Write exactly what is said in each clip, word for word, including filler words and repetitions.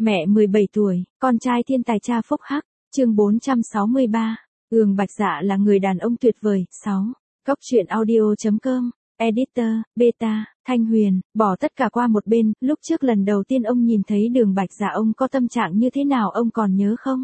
Mẹ mười bảy tuổi, con trai thiên tài cha phúc hắc, chương bốn trăm sáu mươi ba. Ương Bạch Dạ là người đàn ông tuyệt vời. sáu. Góc truyện audio.com, Editor, Beta, Thanh Huyền, bỏ tất cả qua một bên, lúc trước lần đầu tiên ông nhìn thấy Đường Bạch Dạ ông có tâm trạng như thế nào ông còn nhớ không?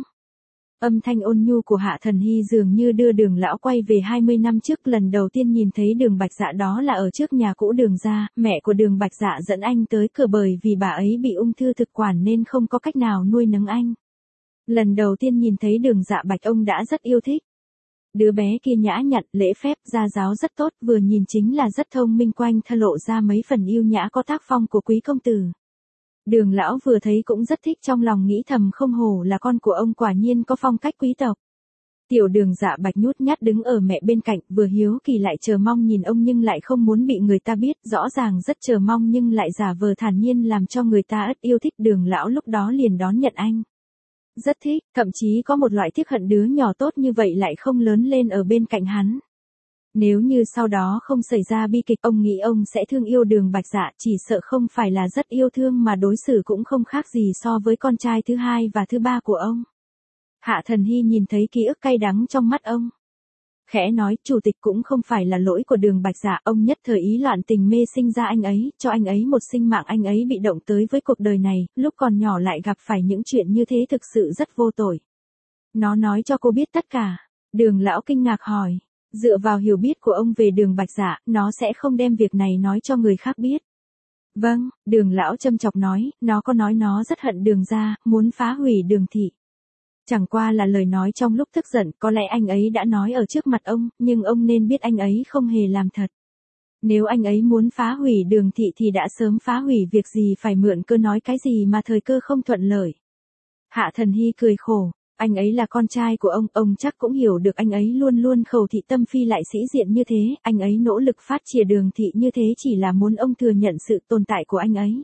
Âm thanh ôn nhu của Hạ Thần Hy dường như đưa Đường lão quay về hai mươi năm trước, lần đầu tiên nhìn thấy Đường Bạch Dạ đó là ở trước nhà cũ Đường gia, mẹ của Đường Bạch Dạ dẫn anh tới cửa bởi vì bà ấy bị ung thư thực quản nên không có cách nào nuôi nấng anh. Lần đầu tiên nhìn thấy Đường Dạ Bạch ông đã rất yêu thích. Đứa bé kia nhã nhặn, lễ phép, gia giáo rất tốt, vừa nhìn chính là rất thông minh, quanh thân lộ ra mấy phần yêu nhã có tác phong của quý công tử. Đường lão vừa thấy cũng rất thích, trong lòng nghĩ thầm không hổ là con của ông, quả nhiên có phong cách quý tộc. Tiểu Đường Dạ Bạch nhút nhát đứng ở mẹ bên cạnh, vừa hiếu kỳ lại chờ mong nhìn ông nhưng lại không muốn bị người ta biết, rõ ràng rất chờ mong nhưng lại giả vờ thản nhiên làm cho người ta ất yêu thích. Đường lão lúc đó liền đón nhận anh. Rất thích, thậm chí có một loại tiếc hận đứa nhỏ tốt như vậy lại không lớn lên ở bên cạnh hắn. Nếu như sau đó không xảy ra bi kịch, ông nghĩ ông sẽ thương yêu Đường Bạch Dạ, chỉ sợ không phải là rất yêu thương mà đối xử cũng không khác gì so với con trai thứ hai và thứ ba của ông. Hạ Thần Hy nhìn thấy ký ức cay đắng trong mắt ông. Khẽ nói, chủ tịch, cũng không phải là lỗi của Đường Bạch Dạ, ông nhất thời ý loạn tình mê sinh ra anh ấy, cho anh ấy một sinh mạng, anh ấy bị động tới với cuộc đời này, lúc còn nhỏ lại gặp phải những chuyện như thế thực sự rất vô tội. Nó nói cho cô biết tất cả. Đường lão kinh ngạc hỏi. Dựa vào hiểu biết của ông về Đường Bạch Dạ, nó sẽ không đem việc này nói cho người khác biết. Vâng, Đường lão châm chọc nói, nó có nói nó rất hận Đường gia, muốn phá hủy Đường thị. Chẳng qua là lời nói trong lúc tức giận, có lẽ anh ấy đã nói ở trước mặt ông, nhưng ông nên biết anh ấy không hề làm thật. Nếu anh ấy muốn phá hủy Đường thị thì đã sớm phá hủy, việc gì phải mượn cơ nói cái gì mà thời cơ không thuận lợi. Hạ Thần Hy cười khổ. Anh ấy là con trai của ông, ông chắc cũng hiểu được anh ấy luôn luôn khẩu thị tâm phi lại sĩ diện như thế, anh ấy nỗ lực phát triển Đường thị như thế chỉ là muốn ông thừa nhận sự tồn tại của anh ấy.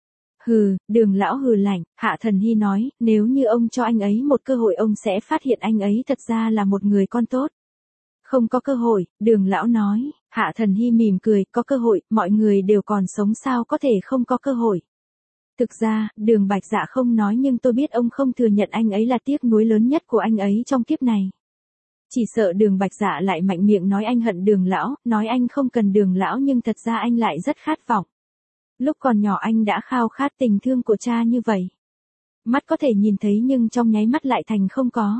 Hừ, Đường lão hừ lạnh. Hạ Thần Hy nói, nếu như ông cho anh ấy một cơ hội ông sẽ phát hiện anh ấy thật ra là một người con tốt. Không có cơ hội, Đường lão nói. Hạ Thần Hy mỉm cười, có cơ hội, mọi người đều còn sống sao có thể không có cơ hội. Thực ra, Đường Bạch Dạ không nói nhưng tôi biết ông không thừa nhận anh ấy là tiếc nuối lớn nhất của anh ấy trong kiếp này. Chỉ sợ Đường Bạch Dạ lại mạnh miệng nói anh hận Đường lão, nói anh không cần Đường lão nhưng thật ra anh lại rất khát vọng. Lúc còn nhỏ anh đã khao khát tình thương của cha như vậy. Mắt có thể nhìn thấy nhưng trong nháy mắt lại thành không có.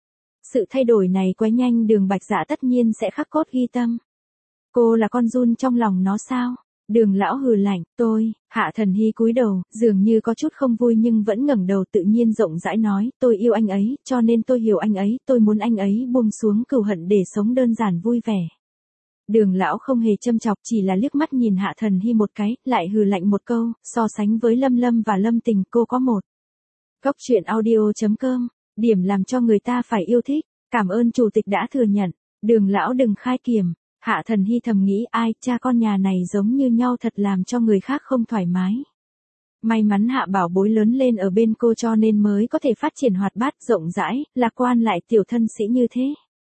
Sự thay đổi này quá nhanh, Đường Bạch Dạ tất nhiên sẽ khắc cốt ghi tâm. Cô là con giun trong lòng nó sao? Đường lão hừ lạnh, tôi. Hạ Thần Hy cúi đầu, dường như có chút không vui nhưng vẫn ngẩng đầu tự nhiên rộng rãi nói, tôi yêu anh ấy, cho nên tôi hiểu anh ấy, tôi muốn anh ấy buông xuống cừu hận để sống đơn giản vui vẻ. Đường lão không hề châm chọc, chỉ là liếc mắt nhìn Hạ Thần Hy một cái, lại hừ lạnh một câu, so sánh với Lâm Lâm và Lâm Tình cô có một. Góc truyện audio.com, điểm làm cho người ta phải yêu thích. Cảm ơn chủ tịch đã thừa nhận. Đường lão đừng khai kiềm. Hạ Thần Hy thầm nghĩ, ai, cha con nhà này giống như nhau thật làm cho người khác không thoải mái. May mắn Hạ bảo bối lớn lên ở bên cô cho nên mới có thể phát triển hoạt bát, rộng rãi, lạc quan lại tiểu thân sĩ như thế.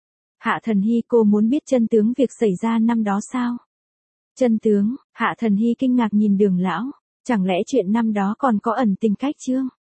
Hạ Thần Hy, cô muốn biết chân tướng việc xảy ra năm đó sao? Chân tướng? Hạ Thần Hy kinh ngạc nhìn Đường lão. Chẳng lẽ chuyện năm đó còn có ẩn tình cách chương?